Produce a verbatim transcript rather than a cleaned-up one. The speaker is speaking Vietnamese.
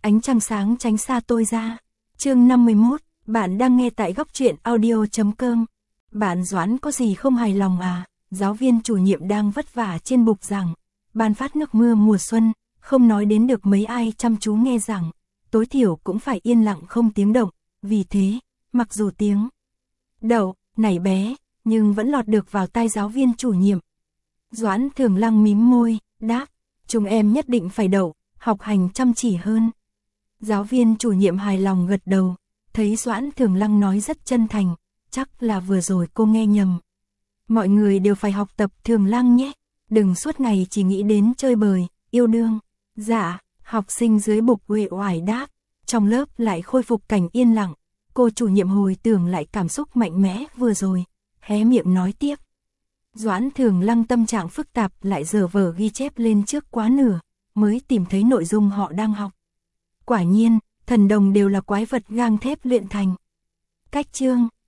ánh trăng sáng tránh xa tôi ra. Chương năm mươi mốt, bạn đang nghe tại góc truyện audio chấm com. Bạn Doãn có gì không hài lòng à? Giáo viên chủ nhiệm đang vất vả trên bục giảng, ban phát nước mưa mùa xuân, không nói đến được mấy ai chăm chú nghe giảng, tối thiểu cũng phải yên lặng không tiếng động, vì thế, mặc dù tiếng đậu, nảy bé, nhưng vẫn lọt được vào tai giáo viên chủ nhiệm. Doãn Thường Lăng mím môi, đáp, chúng em nhất định phải đậu, học hành chăm chỉ hơn. Giáo viên chủ nhiệm hài lòng gật đầu, thấy Doãn Thường Lăng nói rất chân thành, chắc là vừa rồi cô nghe nhầm. Mọi người đều phải học tập Thường Lăng nhé, đừng suốt ngày chỉ nghĩ đến chơi bời, yêu đương. Dạ, học sinh dưới bục uể oải đáp, trong lớp lại khôi phục cảnh yên lặng, cô chủ nhiệm hồi tưởng lại cảm xúc mạnh mẽ vừa rồi, hé miệng nói tiếp. Doãn Thường Lăng tâm trạng phức tạp lại dở vở ghi chép lên trước quá nửa, mới tìm thấy nội dung họ đang học. Quả nhiên, thần đồng đều là quái vật gang thép luyện thành. Cách chương,